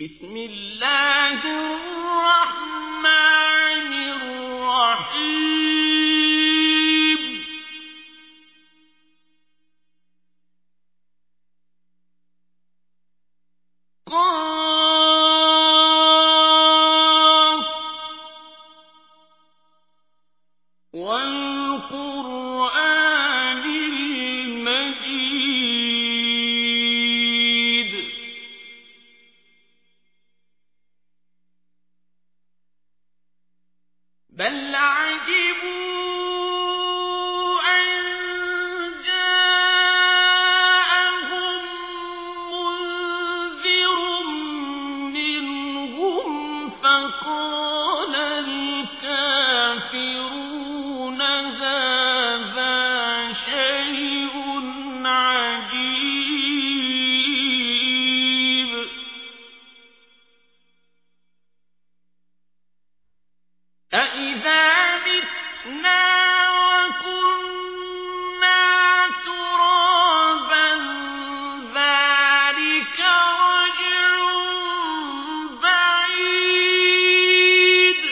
بسم الله الرحمن الرحيم قاف والقرآن المجيد بل عجبوا أن جاءهم منذر منهم فقال الكافرون هذا شيء عجيب أإذا متنا وكنا ترابا ذلك رجع بعيد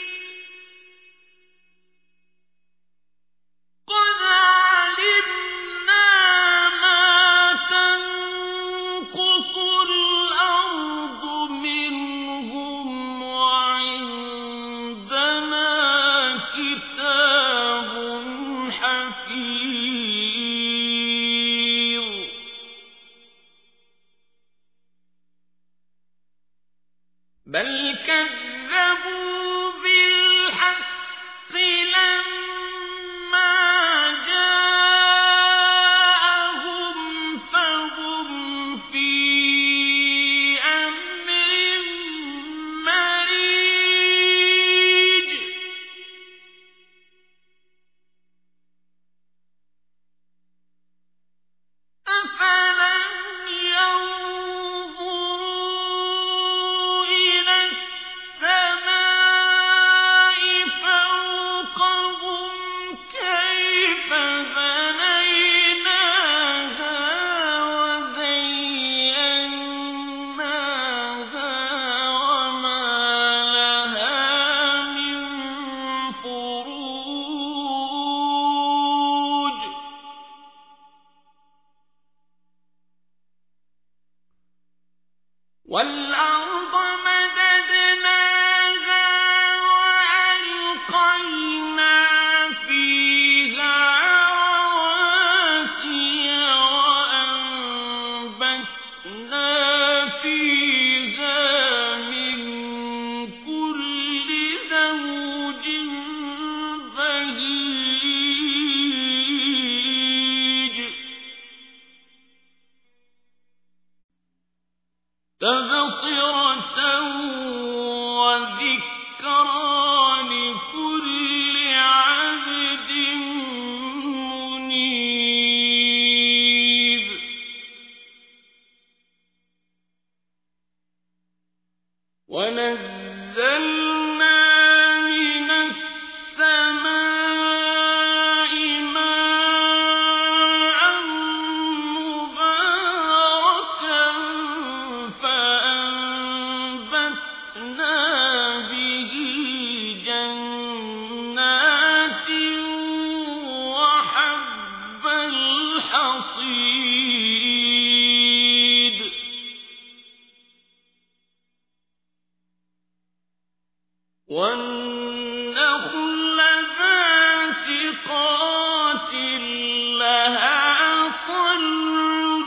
قد علمنا ما تنقص الأرض منهم وعندنا كتاب حفيظ بل كذبوا بالحق لما جاءهم فهم في أمر مريج أفلم ينظروا إلى السماء فوقهم كيف بنيناها وزيناها وما لها من فروج والأرض مددناها وألقينا فيها رواسي وأنبتنا فيها من كل زوج بهيج تبصرة وذكرى لكل عبد منيب ونزلنا من السماء ماء مباركا فأنبتنا به جنات وحب الحصيد والنخل باسقات لها طلع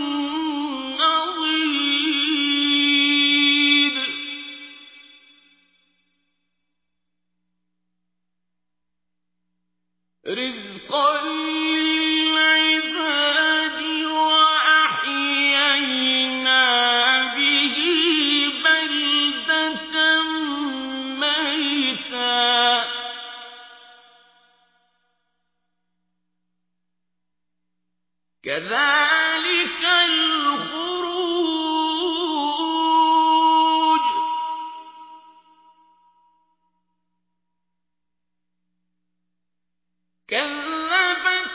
نضيد رزقا للعباد وأحيينا به بلدة ميتا كذلك الخروج كذبت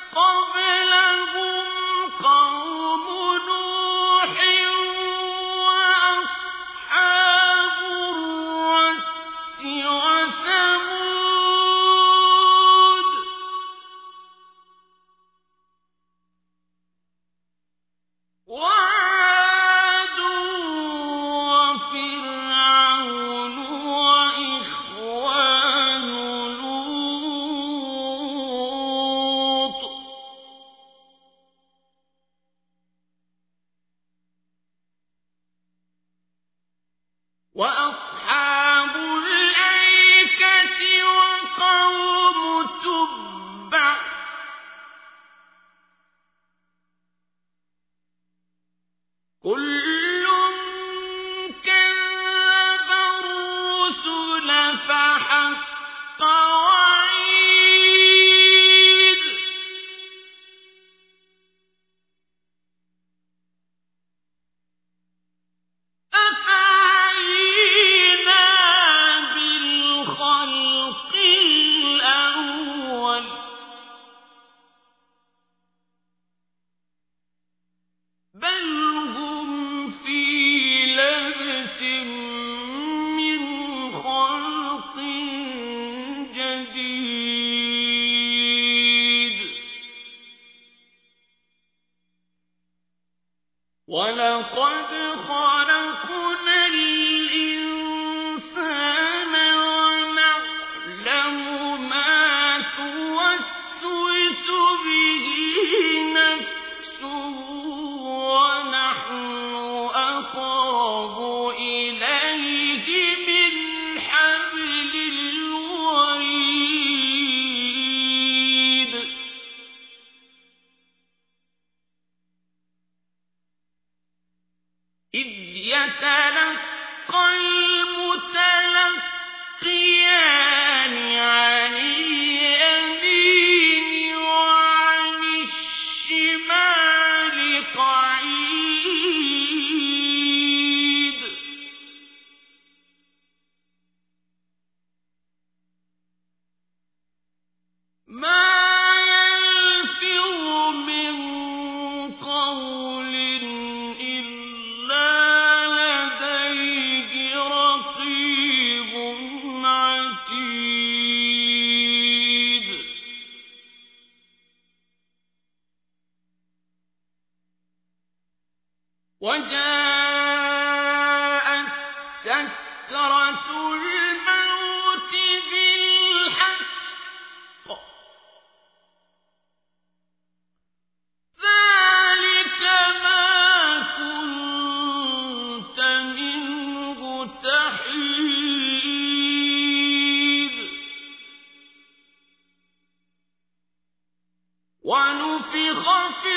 قبلهم قوم نوح وأصحاب وفرعون وإخوان لوط وأصحاب الأيكة وقوم تبع كل كذب الرسل فحق وعيد أفعينا بالخلق الأول بل هم في لبس من خلق جديد ولقد خلقنا الإنسان ونعلم ما توسوس به نفسه ونحن أقرب إليه من حبل الوريد إذ يتلقى المتلقيان عن اليمين وعن الشمال قعيد ما يلفظ من قول إلا لديه رقيب عتيد وجاءت سكرة الموت بالحق ذلك ما كنت منه تحيد ونفخ في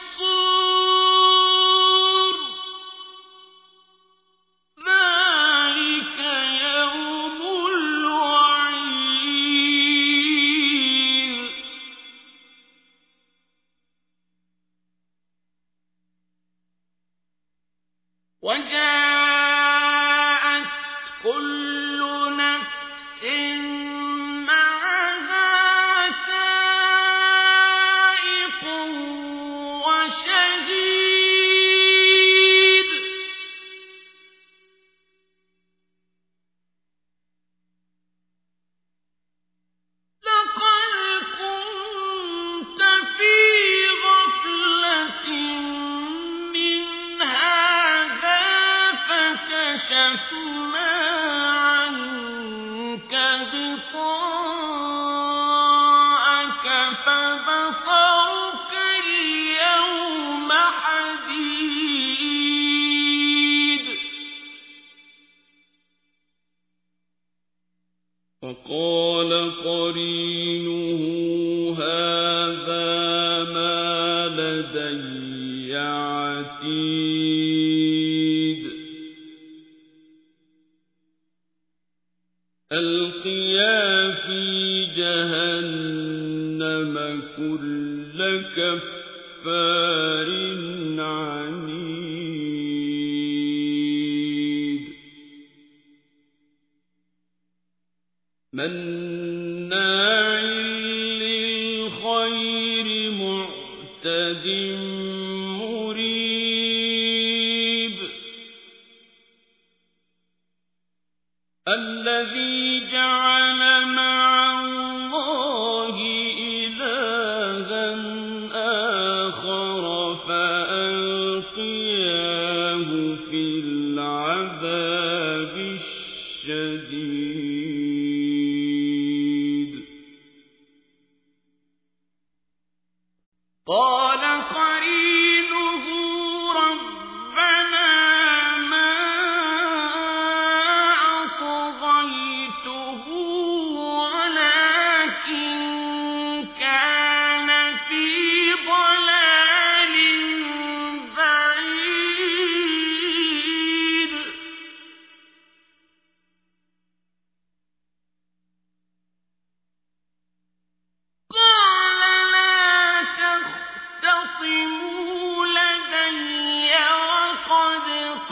الصور ذلك يوم الوعيد وجاءت كل نفس معها سائق وشهيد لقد كنت في غفلة من هذا فكشفنا عنك غطاءك فبصرك اليوم حديد وقال قرينه هذا ما لدي عتيد ألقيا في جهنم كل كفار عنيد مناع للخير معتد مريب الذي جعل مع الله إلها آخر فألقياه في العذاب العذاب الشديد. قال قرينه ربنا ما أطغيته ولكن كان في ضلال بعيد. قال لا تختصموا لدي وقد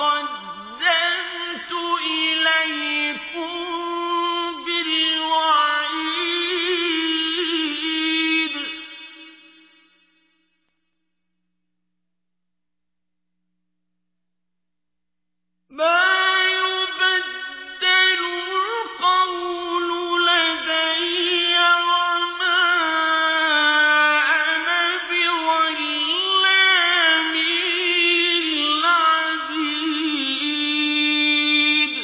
قدمت إليكم بالوعيد. ما يبدل القول لدي وما أنا بظلام للعبيد.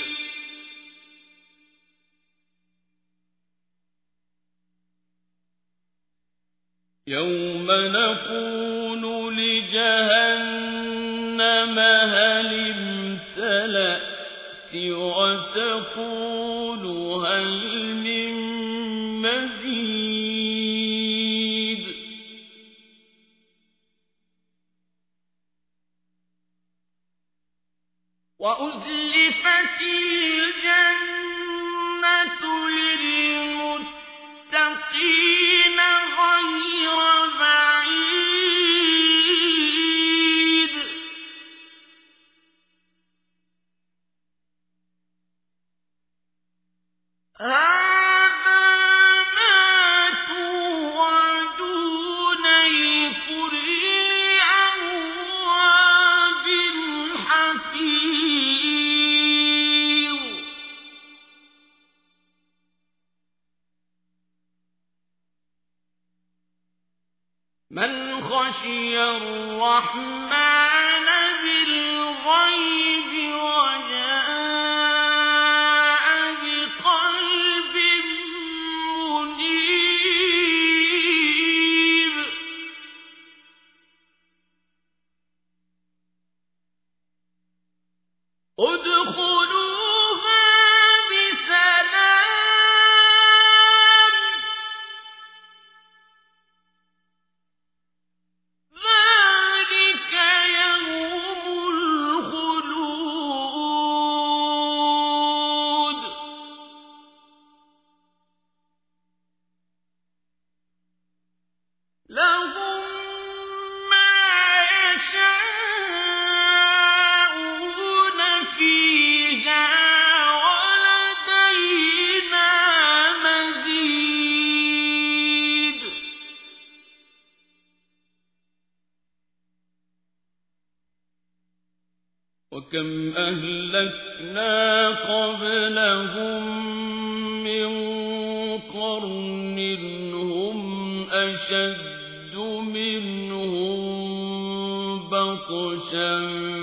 يوم نقول لجهنم هل امتلأت وتقول هل من مزيد. وأزلفت الجنة للمتقين غير بعيد. هذا ما توعدون لكل أواب حفيظ. من خشي الرحمن بالغيب وجاء بقلب منيب. ادخلوها بسلام ذلك يوم الخلود. لهم ما يشاءون فيها ولدينا مزيد. وكم أهلكنا قبلهم من قرن هم أشد منهم بطشا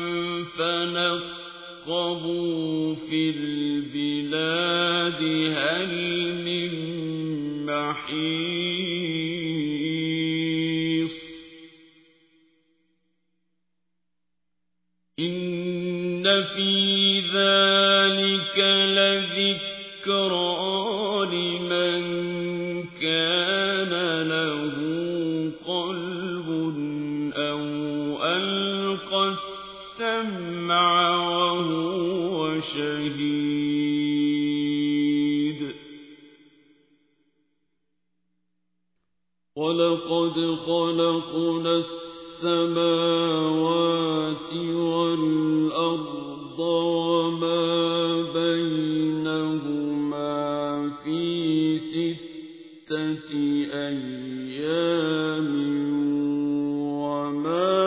فنقبوا في البلاد هل من محيص. إن في ذلك لذكرى لمن كان له قلب أو ألقى السمع وهو شهيد. ولقد خلقنا السماوات والأرض وما بينهما في 6 أيام وما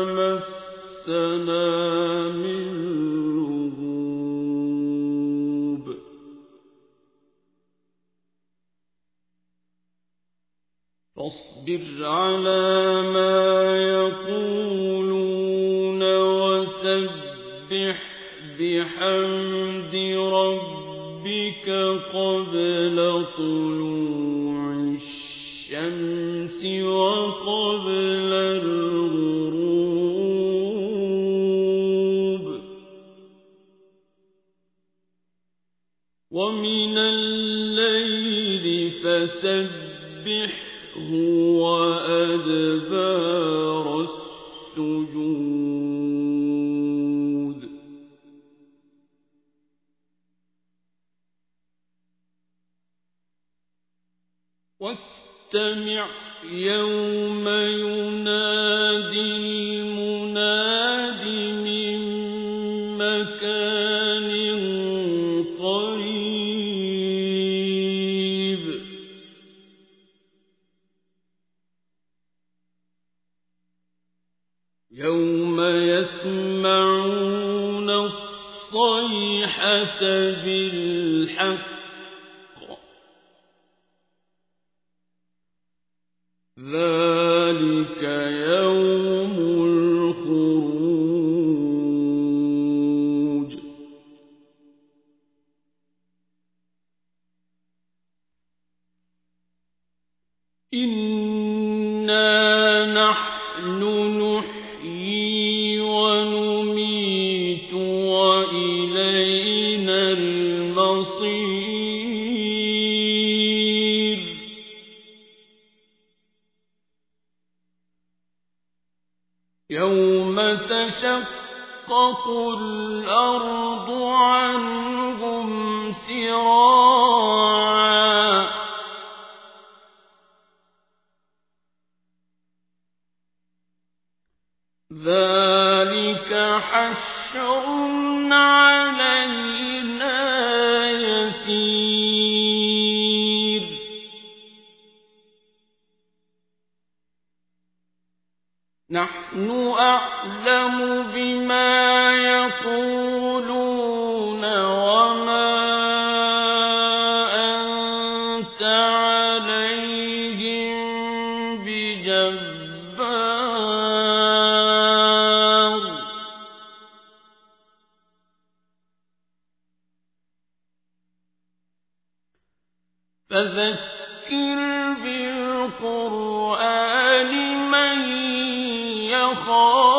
مسنا من لغوب. فاصبر على ما يقولون وسبح بحمد بحمد ربك قبل طلوع الشمس وقبل الغروب ومن الليل فسبحه وأدبار السجود واستمع يوم ينادي المناد من مكان قريب يوم يسمعون الصيحة بالحق ذلك يوم الخروج إنا نحن نحيي ونميت وإلينا المصير يوم تشقق الأرض عنهم سراعا ذلك حشر علينا يسير نحن أعلم بما يقولون وما أنت عليهم بجبار فذكر بالقرآن من يخاف